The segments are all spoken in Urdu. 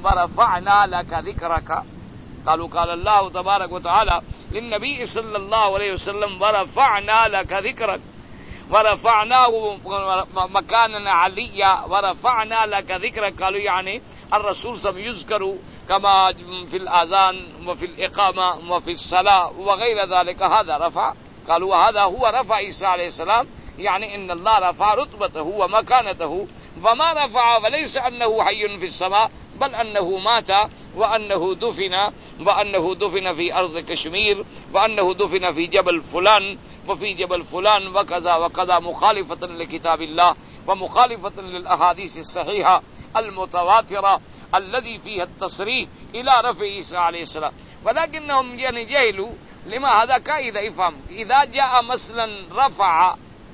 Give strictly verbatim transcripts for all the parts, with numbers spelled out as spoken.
ورفعنا لك ذكرك. قالوا قال الله تبارك وتعالى للنبي صلى الله عليه وسلم ورفعنا لك ذكرك ورفعناه مكانا عليا ورفعنا لك ذكرك. قالوا يعني الرسول صلى الله عليه وسلم يذكر كما في الآذان وفي الإقامة وفي الصلاة وغير ذلك، هذا رفع. قالوا هذا هو رفع عيسى عليه السلام، يعني إن الله رفع رتبته ومكانته، وما رفع وليس أنه حي في السماء بل أنه مات وأنه دفن وأنه دفن في أرض كشمير وأنه دفن في جبل فلان وفي جبل فلان وكذا وكذا، مخالفة لكتاب الله ومخالفة للأحاديث الصحيحة المتواترة الذي فيها التصريح إلى رفع عيسى عليه السلام. ولكنهم يعني جهلوا لما هذا قاعدة افهم، إذا جاء مثلا رفع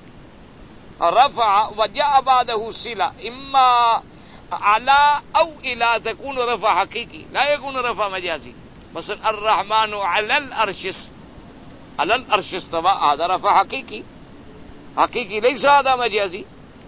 رفع وجاء بعده صلة إما على أو إلى تكون رفع حقيقي، لا يكون رفع مجازي. مثلا الرحمن على العرش على العرش استوى، هذا رفع حقيقي حقيقي ليس هذا مجازي.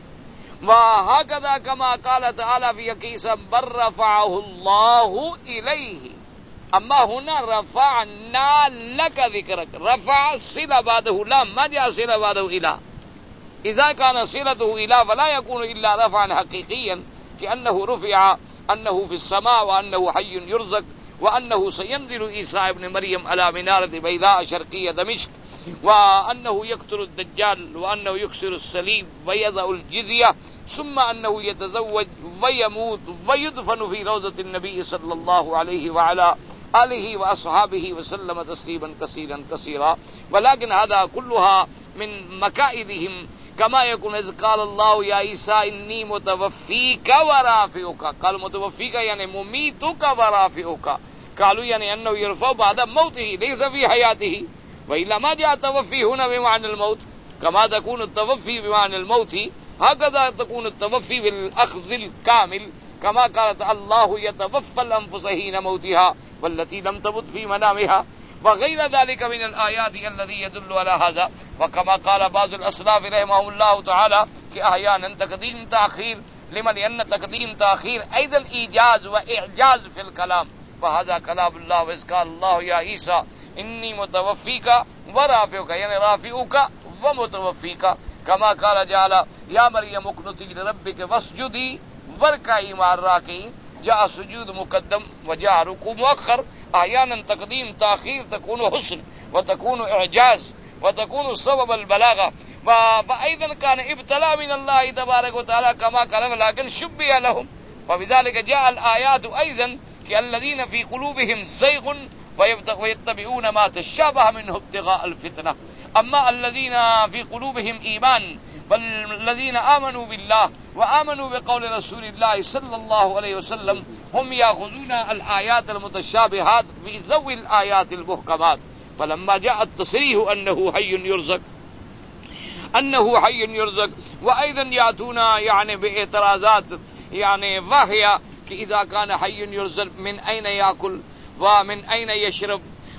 وهكذا كما قال تعالى في عيسى بل رفعه الله إليه. أما هنا رفعنا لك ذكرك، رفع صلة بعده لا، ما جاء صلة بعده إله. إذا كان صلته إله فلا يكون إلا رفعا حقيقيا، كأنه رفع أنه في السماء وأنه حي يرزق وأنه سينزل عيسى ابن مريم على منارة بيضاء شرقية دمشق، وأنه يقتل الدجال وأنه يكسر الصليب ويضع الجزية، ثم أنه يتزوج ويموت ويدفن في روضة النبي صلى الله عليه وعلى آله وأصحابه وسلم تسليما كثيرا كثيرا. ولكن هذا كلها من مكائدهم، كما يكون إذ قال الله يا عيسى إني متوفيك ورافعك. قال متوفيك يعني مميتك ورافعك، قالوا يعني أنه يرفع بعد موته ليس في حياته، وإلا ما جاء التوفي هنا بمعنى الموت. كما تكون التوفي بمعنى الموت هكذا تكون التوفي بالأخذ الكامل، كما قالت الله يتوفى الأنفس حين موتها والتي لم تمت في منامها وغير ذلك من الآيات الذي يدل على هذا. وكما قال بعض الأسلاف رحمه الله تعالى کہ أحيانا تقديم تأخير لمن لأن تقديم تأخير أيضا إيجاز وإعجاز في الكلام، وهذا كلام الله. وإذ قال الله يا عيسى إني متوفيك ورافعك، يعني رافعك ومتوفيك. كما قال جعل يا مريم اقنتي لربك واسجدي واركعي مع الراكعين، جاء سجود مقدم وجاء ركوع مؤخر. أحيانا تقديم تأخير تكون حسن وتكون إعجاز وتكون سبب البلاغة. وأيضا كان ابتلاء من الله تبارك وتعالى كما قال ولكن شبه لهم، وبذلك جاء الآيات أيضا كالذين في قلوبهم زيغ ويتبعون ما تشابه منه ابتغاء الفتنة. أما الذين في قلوبهم إيمان والذين آمنوا بالله وآمنوا بقول رسول الله صلى الله عليه وسلم هم يأخذون الآيات المتشابهات في ذوي الآيات المحكمات. فلما جاء التصريح أنه حي يرزق أنه حي يرزق، وأيضا يأتون يعني باعتراضات يعني وهي إذا كان حي يرزق من أين يأكل ومن أين يشرب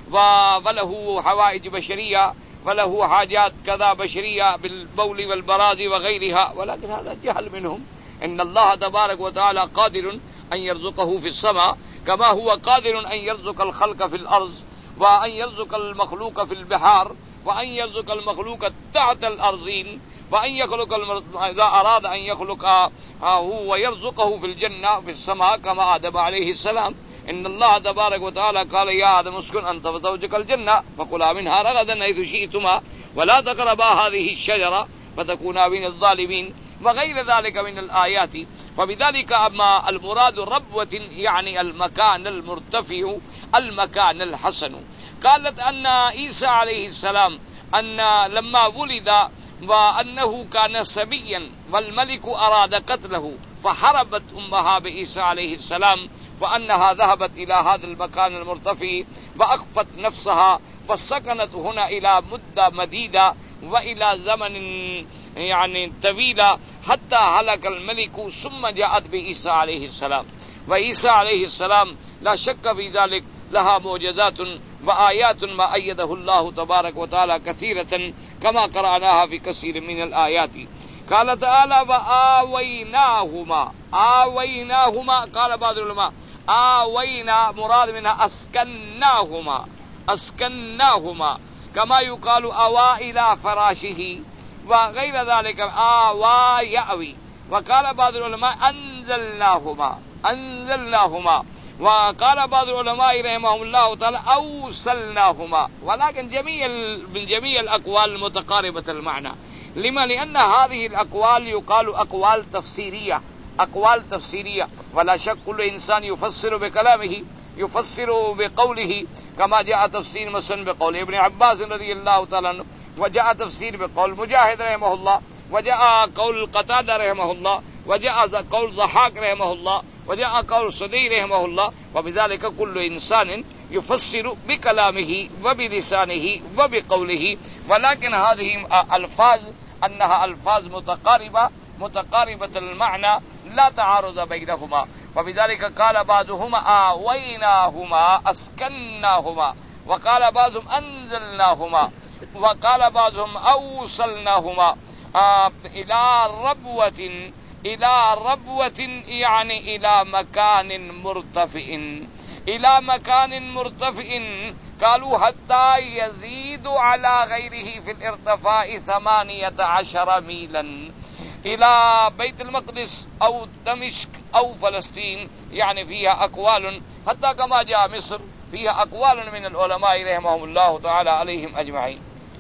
وله حوائج بشرية وله حاجات كذا بشرية بالبول والبراز وغيرها. ولكن هذا جهل منهم. إن الله تبارك وتعالى قادر أن يرزقه في السماء كما هو قادر أن يرزق الخلق في الأرض، وأن يرزق المخلوق في البحار، وأن يرزق المخلوق تحت الأرضين، وأن يخلق إذا أراد أن يخلق هو يرزقه في الجنة في السماء كما آدم عليه السلام. إن الله تبارك وتعالى قال يا آدم اسكن أنت وزوجك الجنة فكلا منها رغدا حيث شئتما ولا تقربا هذه الشجرة فتكونا من الظالمين وغير ذلك من الآيات. فبذلك أما المراد ربوة يعني المكان المرتفع المكان الحسن. قالت أن عيسى عليه السلام أن لما ولد وأنه كان سبيا والملك أراد قتله فحربت أمها بعيسى عليه السلام، وأنها ذهبت إلى هذا المكان المرتفع وأخفت نفسها وسكنت هنا إلى مدة مديدة وإلى زمن يعني طويلة حتى هلك الملك ثم جاءت بعيسى عليه السلام. وعيسى عليه السلام لا شك في ذلك لها معجزات وآيات ما أيده الله تبارك وتعالى كثيرة كما قرأناها في كثير من الآيات. قال تعالى وآويناهما آويناهما. قال بعض العلماء آوينا مراد منها أسكناهما أسكناهما كما يقال أوى إلى فراشه وغير ذلك آوى يأوي. وقال بعض العلماء أنزلناهما أنزلناهما وقال بعض العلماء رحمهم الله تعالى أوصلناهما. ولكن جميع من جميع الأقوال متقاربة المعنى. لما؟ لأن هذه الأقوال يقال أقوال تفسيرية أقوال تفسيرية ولا شك كل إنسان يفسر بكلامه يفسر بقوله كما جاء تفسير مثلا بقول ابن عباس رضي الله تعالى عنه وجاء تفسير بقول مجاهد رحمه الله وجاء قول قتادة رحمه الله وجاء قول ضحاك رحمه الله وجاء قول صدي رحمه الله. وبذلك كل إنسان يفسر بكلامه وبلسانه وبقوله. ولكن هذه ألفاظ أنها ألفاظ متقاربة متقاربة المعنى لا تعارض بينهما. وبذلك قال بعضهم آويناهما أسكناهما وقال بعضهم أنزلناهما وقال بعضهم أوصلناهما آه إلى ربوة إلى ربوة يعني إلى مكان مرتفع إلى مكان مرتفع. قالوا حتى يزيد على غيره في الارتفاع ثمانية عشر ميلا إلى بيت المقدس أو دمشق أو فلسطين. يعني فيها أقوال حتى كما جاء مصر فيها أقوال من العلماء رحمهم الله تعالى عليهم أجمعين.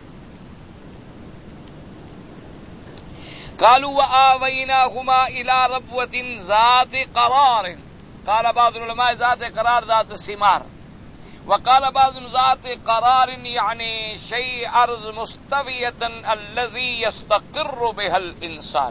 قالوا وآويناهما إلى ربوة ذات قرار. قال بعض العلماء ذات قرار ذات الثمار وقال بعضهم ذات قرار يعني شيء أرض مستوية الذي يستقر بها الإنسان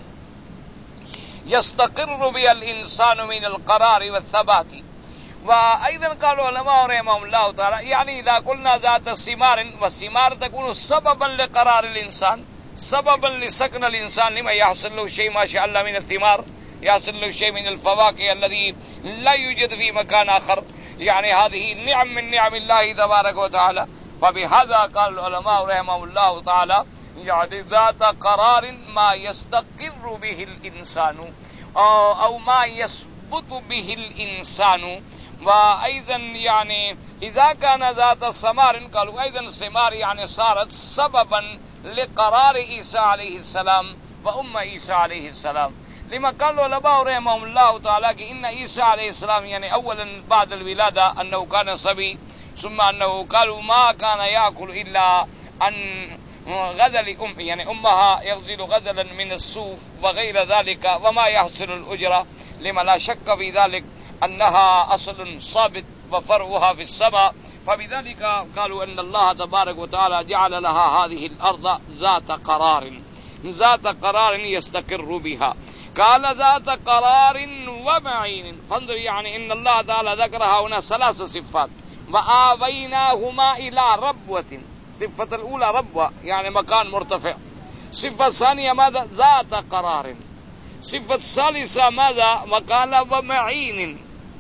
يستقر بها الإنسان من القرار والثبات. وأيضا قال العلماء رحمهم الله تعالى يعني إذا قلنا ذات الثمار والثمار تكون سببا لقرار الإنسان سببا لسكن الإنسان لما يحصل له شيء ما شاء الله من الثمار يحصل له شيء من الفواكه الذي لا يوجد في مكان آخر. يعني هذه نعم من نعم الله تبارك وتعالى. فبهذا قال العلماء رحمهم الله تعالى يعني ذات قرار ما يستقر به الإنسان أو, أو ما يثبت به الإنسان. وأيضا يعني إذا كان ذات ثمار قالوا أيضا الثمار يعني صارت سببا لقرار عيسى عليه السلام وأم عيسى عليه السلام. لما قال العلماء رحمهم الله تعالى إن عيسى عليه السلام يعني أولا بعد الولادة أنه كان صبي ثم أنه قالوا ما كان يأكل إلا أن غزل أم يعني أمها يغزل غزلا من الصوف وغير ذلك وما يحصل الأجرة. لما لا شك في ذلك أنها أصل صابت وفرعها في السماء. فبذلك قالوا أن الله تبارك وتعالى جعل لها هذه الأرض ذات قرار ذات قرار يستقر بها. قال ذات قرار ومعين. فانظر يعني إن الله تعالى ذكرها هنا ثلاث صفات. وآويناهما إلى ربوة. صفة الأولى ربوة يعني مكان مرتفع. صفة الثانية ماذا؟ ذات قرار. صفة الثالثة ماذا؟ وقال ومعين.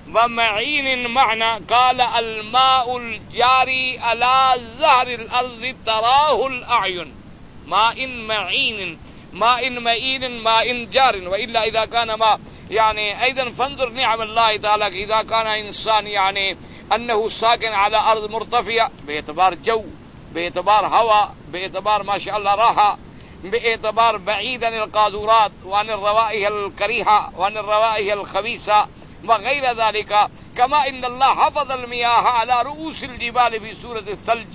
ومعين معنى قال الماء الجاري على ظهر الأرض تراه الأعين. ماء معين ماء معين ماء جار. وإلا إذا كان ماء يعني أيضا فانظر نعم الله تعالى إذا كان إنسان يعني أنه ساكن على أرض مرتفعة باعتبار جو باعتبار هواء باعتبار ما شاء الله راحة باعتبار بعيد عن القاذورات وعن الروائح الكريهة وعن الروائح الخبيثة وغير ذلك. كما إن الله حفظ المياه على رؤوس الجبال في سورة الثلج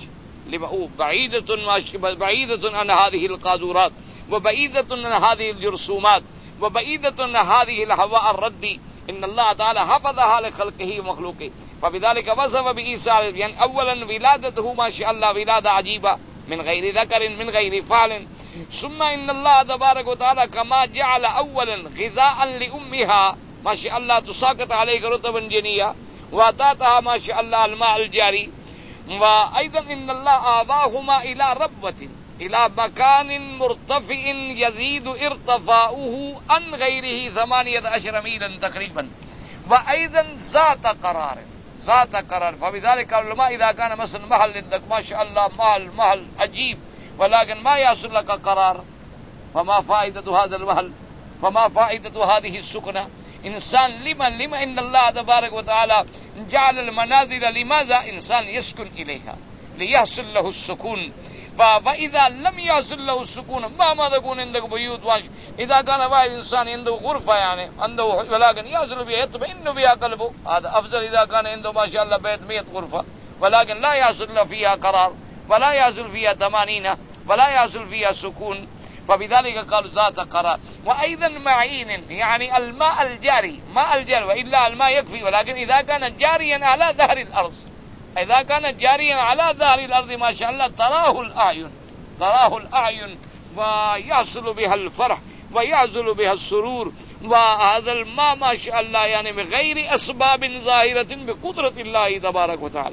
بعيدة بعيدة عن هذه القاذورات وبعيدة عن هذه الجرثومات وبعيدة عن هذه الهواء الردي. إن الله تعالى حفظها لخلقه ومخلوقه. فبذلك وصف بعيسى يعني أولا ولادته ما شاء الله ولادة عجيبة من غير ذكر من غير فعل. ثم إن الله تبارك وتعالى كما جعل أولا غذاء لأمها ما شاء الله تساقط عليك رطبا جنيا وأتاتها ما شاء الله الماء الجاري. وأيضا إن الله آواهما إلى ربوة إلى مكان مرتفع يزيد ارتفاعه عن غيره ثمانية عشر ميلا تقريبا. وأيضا ذات قرار ذات قرار. فبذلك العلماء إذا كان مثلا محل عندك ما شاء الله محل محل عجيب ولكن ما يحصل لك قرار فما فائدة هذا المحل فما فائدة هذه السكنة. انسان لما لما ان اللہ تبارک و تعالی جعل المنازل لماذا انسان يسكن اليها ليحصل له السكون فاذا لم يحصل له السكون مهما تكون عندك بيوت واش اذا كان واحد انسان عنده غرفه يعني عنده ولكن يحصل بها يطمئن بها قلبه هذا افضل اذا كان عنده ما شاء الله بيت مئة غرفه ولكن لا يحصل له فيها قرار ولا يحصل فيها طمأنينة ولا يحصل فيها سكون فبذلك قالوا ذات قرار. وأيضا معين يعني الماء الجاري ماء الجاري وإلا الماء يكفي ولكن إذا كان جاريا على ظهر الأرض إذا كان جاريا على ظهر الأرض ما شاء الله تراه الأعين تراه الأعين ويحصل بها الفرح ويعزل بها السرور وهذا الماء ما شاء الله يعني بغير أسباب ظاهرة بقدرة الله تبارك وتعالى.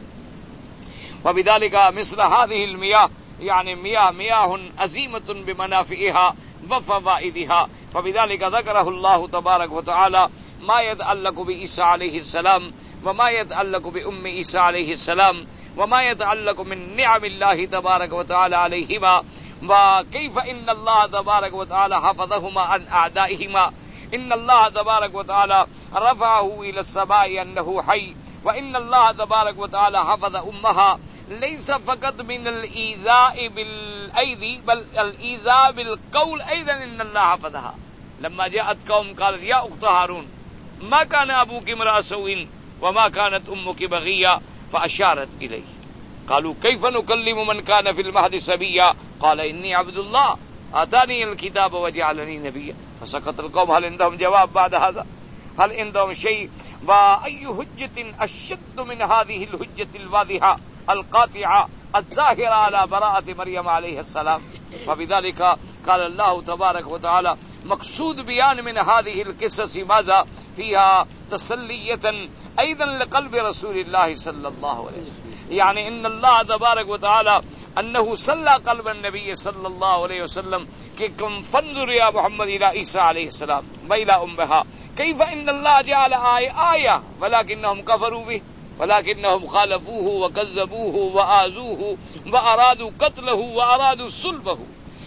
وبذلك مثل هذه المياه يعني مياه مياه عظيمة بمنافعها وفوائدها. فبذلك ذكره الله تبارك وتعالى ما يتعلق بعيسى عليه السلام وما يتعلق بأم عيسى عليه السلام وما يتعلق من نعم الله تبارك وتعالى عليهما وكيف إن الله تبارك وتعالى حفظهما عن أعدائهما. إن الله تبارك وتعالى رفعه إلى السماء أنه حي وإن الله تبارك وتعالى حفظ أمها ليس فقط من الإيذاء بالأيدي بل الإيذاء بالقول أيضا إن الله حفظها. لما جاءت قوم قالت يا أخت هارون ما كان أبوك امرأ سوء وما كانت أمك بغيا فأشارت إليه. قالوا كيف نكلم من كان في المهد صبيا قال إني عبد الله آتاني الكتاب وجعلني نبيا. فسكت القوم. هل عندهم جواب بعد هذا؟ هل عندهم شيء؟ وأي حجة أشد من هذه الحجة الواضحة القاطعة الظاهرة على براءة مريم عليه السلام. فبذلك قال الله تبارك وتعالى مقصود بيان من هذه القصص ماذا فيها تسلية أيضا لقلب رسول الله صلى الله عليه وسلم. يعني إن الله تبارك وتعالى أنه سلى قلب النبي صلى الله عليه وسلم كم فانظر يا محمد إلى عيسى عليه السلام وإلى أمها كيف إن الله جعل آية آية ولكنهم كفروا به ولكنهم خالفوه وكذبوه وآذوه وأرادوا قتله وأرادوا صلبه.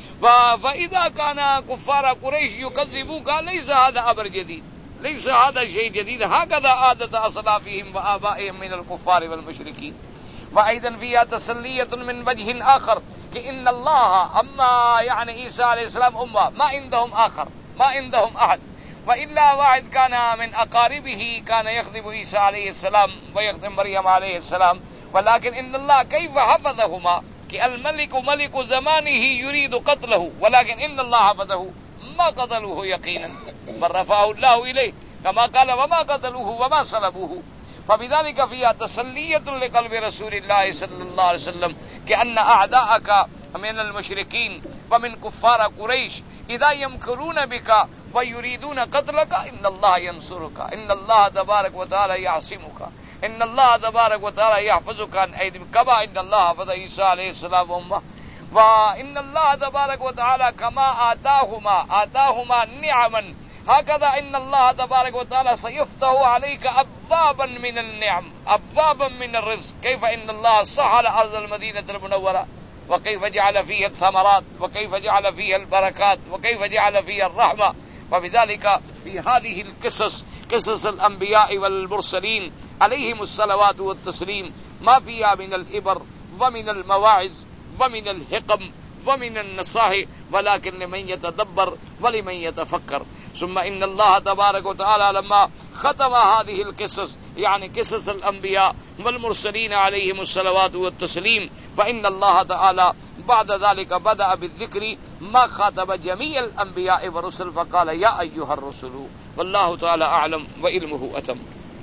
فإذا كان كفار قريش يكذبوك ليس هذا أمر جديد ليس هذا شيء جديد هكذا عادة أسلافهم وآبائهم من الكفار والمشركين. وأيضا فيها تسلية من وجه آخر كأن الله أما يعني عيسى عليه السلام أمة ما عندهم آخر ما عندهم أحد وإلا واحد كان من أقاربه كان يخدم عيسى عليه السلام ويخدم مريم عليه السلام ولكن إن الله كيف حفظهما كالملك ملك زمانه يريد قتله ولكن إن الله حفظه ما قتلوه يقينا بل رفعه الله إليه كما قال وما قتلوه وما صلبوه. فبذلك فيها تسلية لقلب رسول الله صلى الله عليه وسلم كأن أعداءك من المشركين ومن كفار قريش إذا يمكرون بك ويريدون قتلك إن الله ينصرك إن الله تبارك وتعالى يعصمك إن الله تبارك وتعالى يحفظك عن أيديهم كما إن الله حفظ عيسى عليه السلام أمه. وإن الله تبارك وتعالى كما آتاهما آتاهما نعما هكذا إن الله تبارك وتعالى سيفتح عليك أبوابا من النعم أبوابا من الرزق. كيف إن الله سهل أرض المدينة المنورة وكيف جعل فيها الثمرات وكيف جعل فيها البركات وكيف جعل فيها الرحمة. وبذلك في هذه القصص قصص الأنبياء والمرسلين عليهم الصلوات والتسليم ما فيها من الإبر ومن المواعظ ومن الحكم ومن النصائح ولكن لمن يتدبر ولمن يتفكر. ثم إن الله تبارك وتعالى لما ختم هذه القصص يعني قصص الأنبياء والمرسلين عليهم الصلوات والتسليم فإن الله تعالى بعد ذلك بدأ بالذكر ما خاطب جميع الأنبياء والرسل فقال يا أيها الرسل والله تعالى أعلم وعلمه أتم.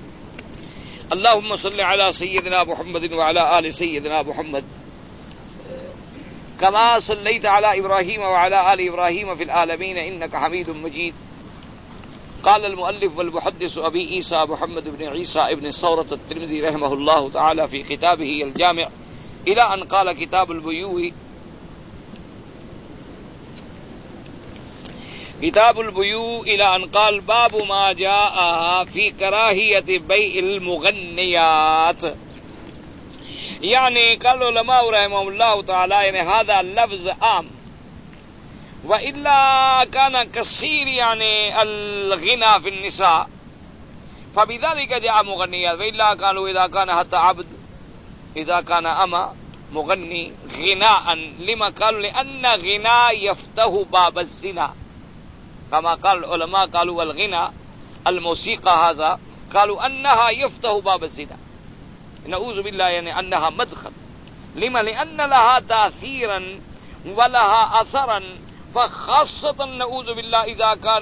اللهم صل على سيدنا محمد وعلى آل سيدنا محمد كما صليت على إبراهيم وعلى آل إبراهيم في العالمين إنك حميد مجيد. قال المؤلف والمحدث أبي عيسى محمد بن عيسى ابن ثورة الترمذي رحمه الله تعالى في كتابه الجامع إلى أن قال كتاب البيوع كتاب البيوع إلى أن قال باب ما جاء في كراهية بيع المغنيات. يعني قال العلماء رحمهم الله تعالى يعني هذا اللفظ عام وإلا كان كثير يعني الغنى في النساء فبذلك جاء مغنيا وإلا قالوا إذا كان حتى عبد إذا كان أما مغني غناء لما قالوا لأن غناء يفتح باب الزنا كما قال العلماء قالوا والغنى الموسيقى هذا قالوا أنها يفتح باب الزنا نعوذ بالله يعني أنها مدخل لما لأن لها تأثيرا ولها أثرا فخاصة نعوذ بالله إذا كان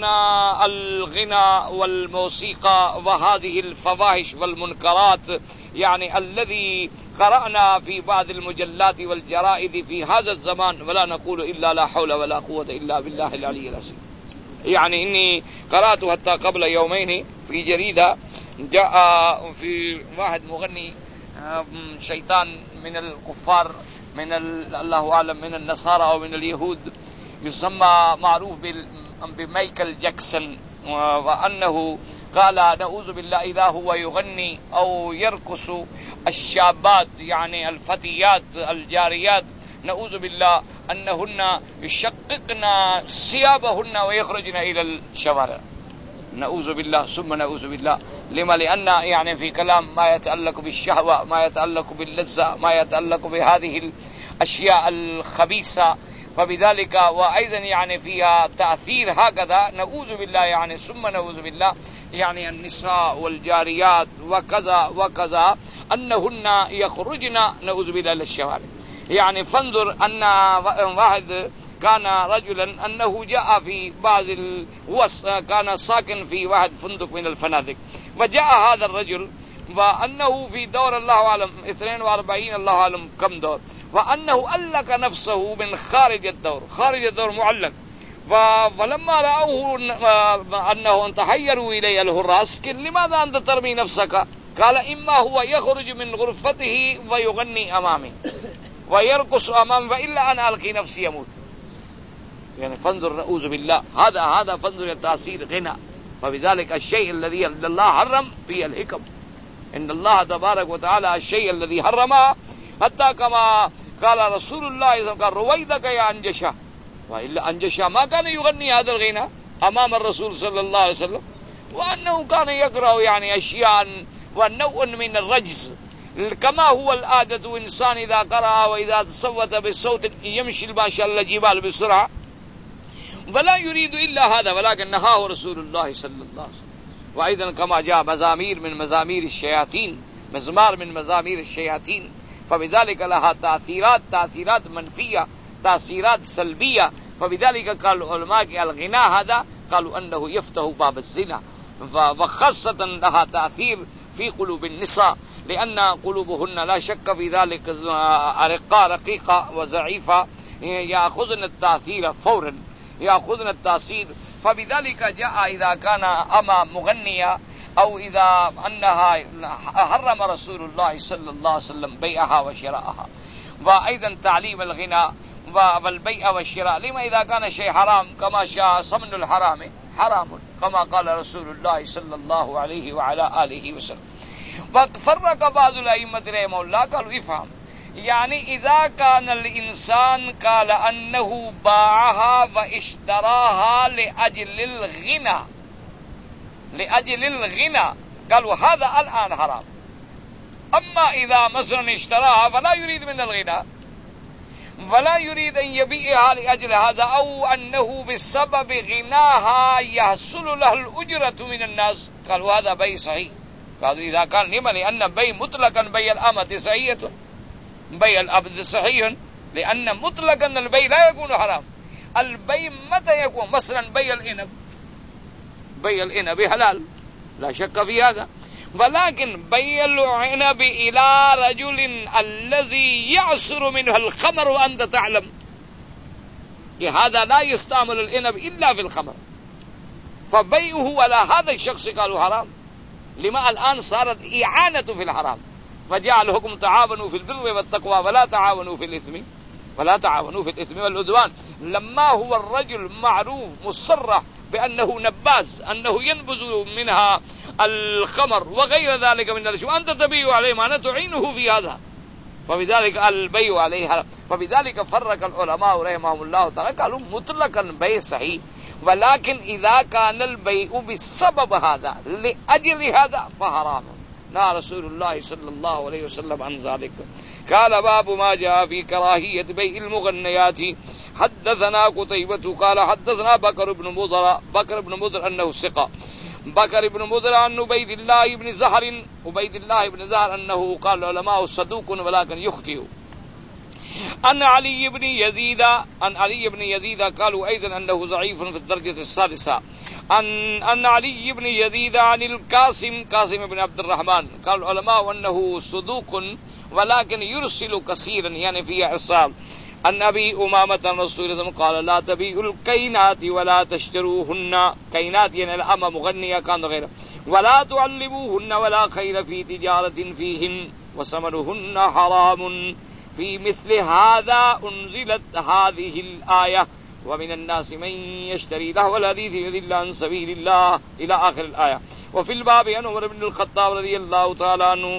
الغنى والموسيقى وهذه الفواحش والمنكرات يعني الذي قرأنا في بعض المجلات والجرائد في هذا الزمان ولا نقول إلا لا حول ولا قوة إلا بالله العلي العظيم. يعني إني قرأت حتى قبل يومين في جريدة جاء في واحد مغني شيطان من الكفار من الله أعلم من النصارى أو من اليهود يسمى معروف بمايكل جاكسون وأنه قال نعوذ بالله إذا هو يغني أو يرقص الشابات يعني الفتيات الجاريات نعوذ بالله أنهن يشققن ثيابهن ويخرجن إلى الشوارع نعوذ بالله ثم نعوذ بالله لما لأن يعني في كلام ما يتعلق بالشهوة ما يتعلق باللذة ما يتعلق بهذه الأشياء الخبيثة فبذلك وأيضا يعني فيها تأثير هكذا نعوذ بالله يعني ثم نعوذ بالله يعني النساء والجاريات وكذا وكذا أنهن يخرجن نعوذ بالله للشوارع. يعني فانظر أن واحد كان رجلا أنه جاء في بعض الوس كان ساكن في واحد فندق من الفنادق وجاء هذا الرجل وأنه في دور الله أعلم اثنين وأربعين الله أعلم كم دور وأنه علق نفسه من خارج الدور خارج الدور معلق فلما رأوه أنه تحيروا إليه الحراس قال لماذا أنت ترمي نفسك؟ قال إما هو يخرج من غرفته ويغني أمامي ويرقص أمامي وإلا أنا ألقي نفسي يموت. يعني فانظر نعوذ بالله هذا هذا فانظر تأثير غنى. فبذلك الشيء الذي الله حرم فيه الحكم إن الله تبارك وتعالى الشيء الذي حرمه حتى كما قال رسول الله صلى الله عليه وسلم رويدك يا أنجشة وإلا أنجشة ما كان يغني هذا الغنى أمام الرسول صلى الله عليه وسلم وأنه كان يقرأ يعني أشياء ونوع من الرجز كما هو العادة إنسان إذا قرأ وإذا تصوت بالصوت يمشي ما شاء الله الجبال بسرعة ولا يريد إلا هذا ولكن نهاه رسول الله صلى الله عليه وسلم. وأيضا كما جاء مزامير من مزامير الشياطين مزمار من مزامير الشياطين فبذلك لها تأثيرات تأثيرات منفية تأثيرات سلبية. فبذلك قال العلماء الغناء هذا قالوا أنه يفتح باب الزنا وخاصة لها تأثير في قلوب النساء لأن قلوبهن لا شك في ذلك أرقاء رقيقة وضعيفة يأخذن التأثير فورا يأخذن التأثير. فبذلك جاء إذا كان أما مغنية أو إذا أنها حرم رسول الله صلى الله عليه وسلم بيعها وشراءها وأيضا تعليم الغناء والبيع والشراء لما إذا كان شيء حرام كما شاء صمن الحرام حرام كما قال رسول الله صلى الله عليه وعلى آله وسلم. وفرق بعض الأئمة رحمه الله قالوا افهم يعني إذا كان الإنسان قال أنه باعها واشتراها لأجل الغنى لأجل الغنى قالوا هذا الآن حرام. أما إذا مثلا اشتراها فلا يريد من الغنى ولا يريد أن يبيعها لأجل هذا أو أنه بسبب غناها يحصل له الأجرة من الناس قالوا هذا بيع صحيح. قالوا إذا كان لما لأن بيع مطلقا بيع الأمة صحيح بيع الأبد صحيح لأن مطلقا البيع لا يكون حرام. البيع متى يكون مثلا بيع العنب بيع العنب حلال لا شك في هذا ولكن بيع العنب إلى رجل الذي يعصر منه الخمر وأنت تعلم هذا لا يستعمل العنب إلا في الخمر فبيعه على هذا الشخص قالوا حرام. لما الآن صارت إعانة في الحرام فجاء الحكم تعاونوا في البر والتقوى ولا تعاونوا في الإثم ولا تعاونوا في الإثم والعدوان. لما هو الرجل معروف مصرح بأنه نباز أنه ينبذ منها الخمر وغير ذلك من الأشياء وأنت تبيع عليه معنى تعينه في هذا فبذلك البيع عليه حرام. فبذلك فرق العلماء رحمهم الله تعالى قالوا مطلقا بيع صحيح ولكن اذا كان البيع بسبب هذا لاجل هذا فحرام. نهى رسول الله صلى الله عليه وسلم عن ذلك. قال باب ما جاء في كراهية بيع المغنيات. حدثنا قتيبة قال حدثنا بكر بن مضر بكر بن مضر انه ثقة بكر بن مضر عن عبيد الله بن زهر عبيد الله بن زهر انه قال العلماء صدوق ولكن يخطئ. عن علي بن يزيد عن علي بن يزيد قالوا ايضا انه ضعيف في الدرجة السادسة. عن عن علي بن يزيد عن القاسم قاسم بن عبد الرحمن قال العلماء انه صدوق ولكن يرسل كثيرا يعني فيه ارسال. عن ابي امامة رسول الله قال لا تبيعوا الكينات ولا تشتروهن. كينات يعني الأمة مغنية كان غيره. ولا تعلموهن ولا خير في تجارة فيهن وثمنهن حرام. في مثل هذا انزلت هذه الآية ومن الناس من يشتري لهو الحديث يضل عن سبيل الله الى آخر الآية. وفي الباب عن عمر بن الخطاب رضي الله تعالى عنه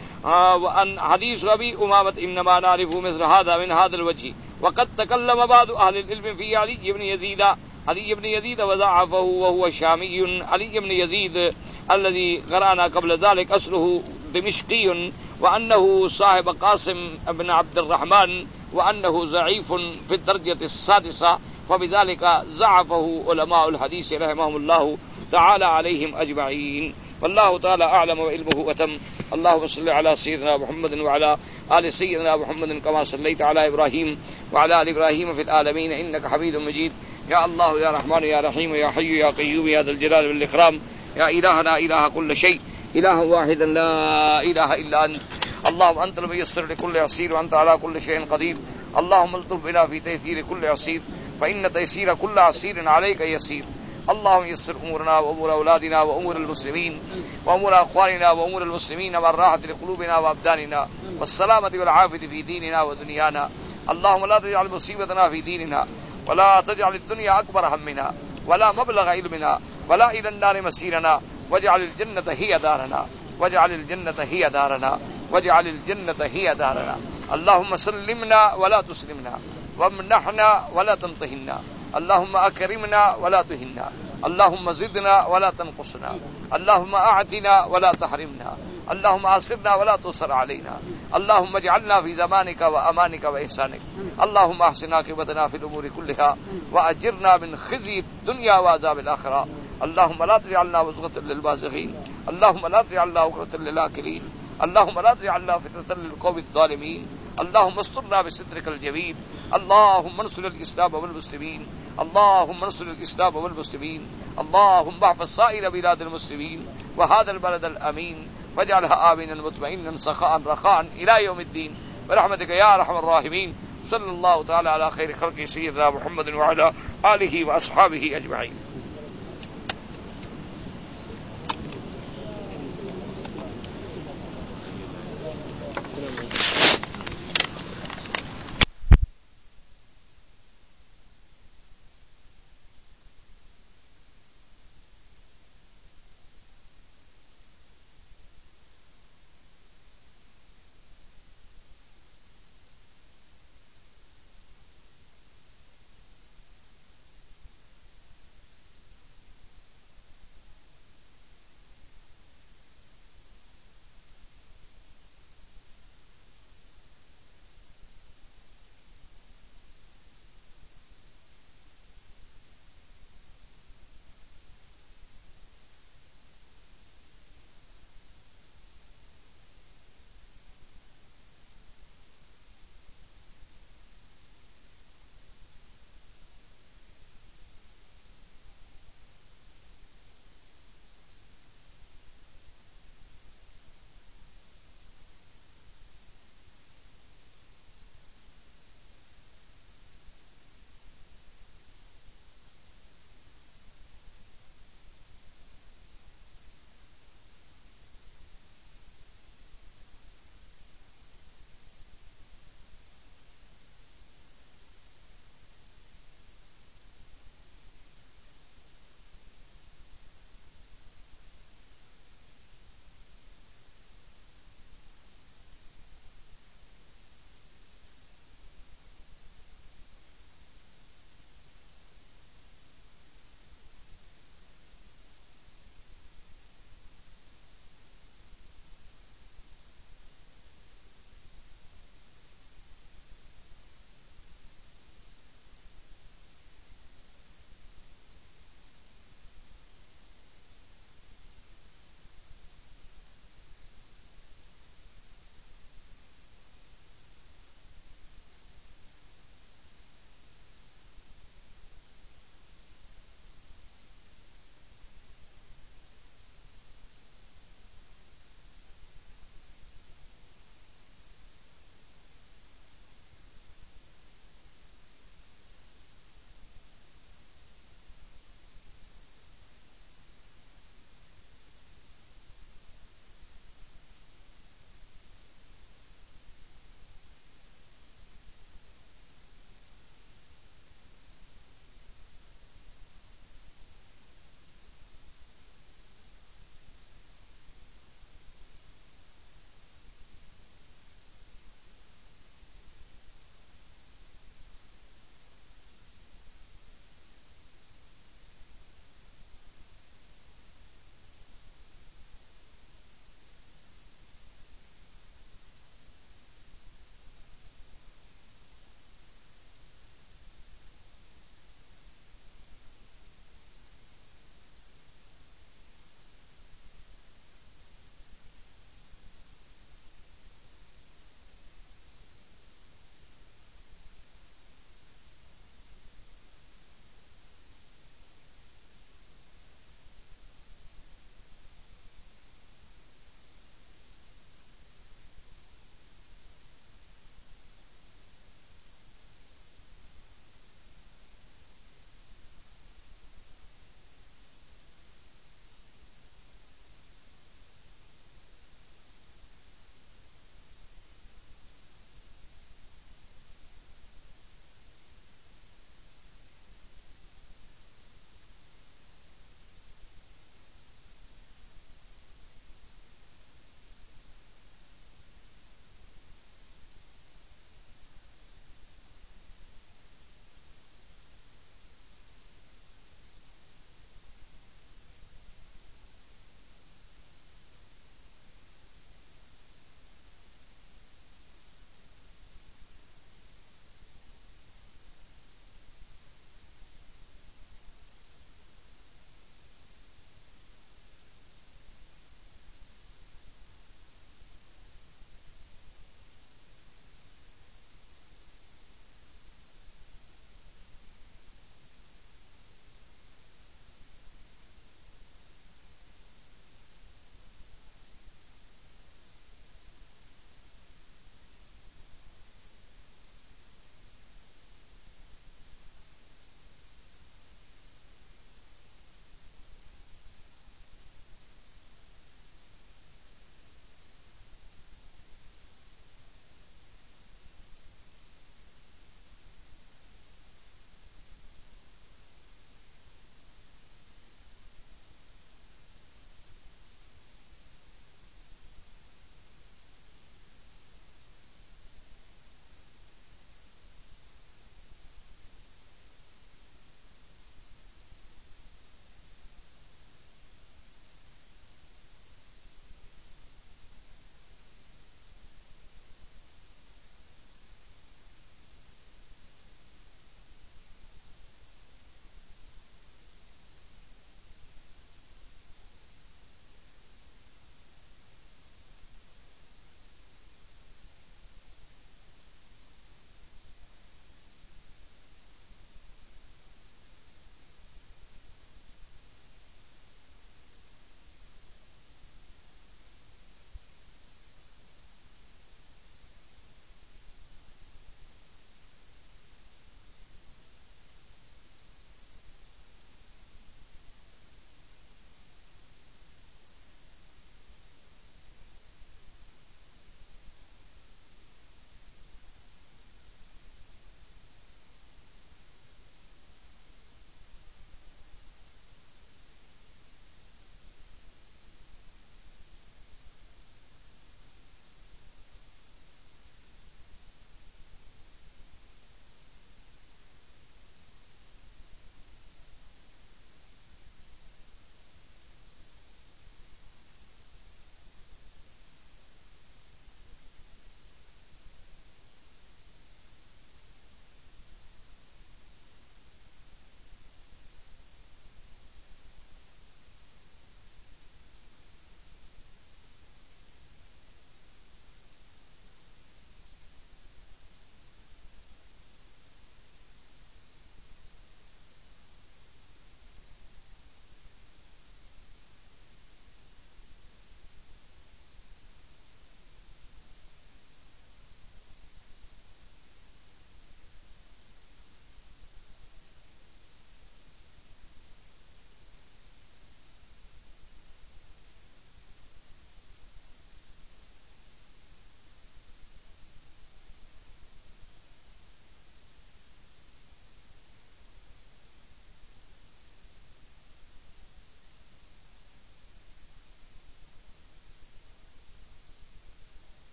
وأن حديث أبي أمامة إنما نعرف مثل هذا من هذا الوجه. وقد تكلم بعض أهل العلم في علي بن يزيد علي بن يزيد وضعفه وهو شامي. علي بن يزيد الذي قرأنا قبل ذلك أصله دمشقي وأنه صاحب قاسم بن عبد الرحمن وأنه ضعيف في الدرجة السادسة فبذلك ضعفه علماء الحديث رحمهم الله تعالى عليهم أجمعين. والله تعالى أعلم وعلمه أتم. اللهم صل على سيدنا محمد وعلى آل سيدنا محمد كما صليت على إبراهيم وعلى آل إبراهيم في العالمين إنك حميد مجيد. يا الله يا رحمن يا رحيم يا حي يا قيوم يا ذا الجلال والإكرام يا إلهنا إله كل شيء إله واحد لا إله إلا أنت. اللهم أنت الميسر لكل عسير وأنت على كل شيء قدير. اللهم الطف بنا في تيسير كل عسير فإن تيسير كل عسير عليك يسير. اللهم يسر أمورنا وأمور أولادنا وأمور المسلمين وأمور أخواننا وأمور المسلمين والراحة لقلوبنا وأبداننا والسلامة والعافية في ديننا ودنيانا. اللهم لا تجعل مصيبتنا في ديننا ولا تجعل الدنيا أكبر همنا ولا مبلغ علمنا ولا إلى النار مسيرنا واجعل الجنة هي دارنا واجعل الجنة هي دارنا واجعل الجنة هي دارنا. اللهم سلمنا ولا تسلمنا وامنحنا ولا تمتهنا. اللهم أكرمنا ولا تهنا. اللهم زدنا ولا تنقصنا. اللهم أعطنا ولا تحرمنا. اللهم آسرنا ولا تؤثر علينا. اللهم اجعلنا في زمانك وأمانك وإحسانك. اللهم أحسن عاقبتنا في الأمور كلها وأجرنا من خزي الدنيا وعذاب الآخرة. اللهم لا تجعلنا وزغة للبازغين. اللهم لا تجعلنا وقرة للآكلين. اللهم لا تجعلنا فتنة للقوم الظالمين. اللهم استرنا بسترك الجميل. اللهم انصر الإسلام والمسلمين. اللهم انصر الإسلام والمسلمين. اللهم احفظ سائر بلاد المسلمين وهذا البلد الأمين واجعلها آمنا مطمئنا سخاء رخاء إلى يوم الدين برحمتك يا أرحم الراحمين. صلى الله تعالى على خير خلق سيدنا محمد وعلى آله وأصحابه أجمعين.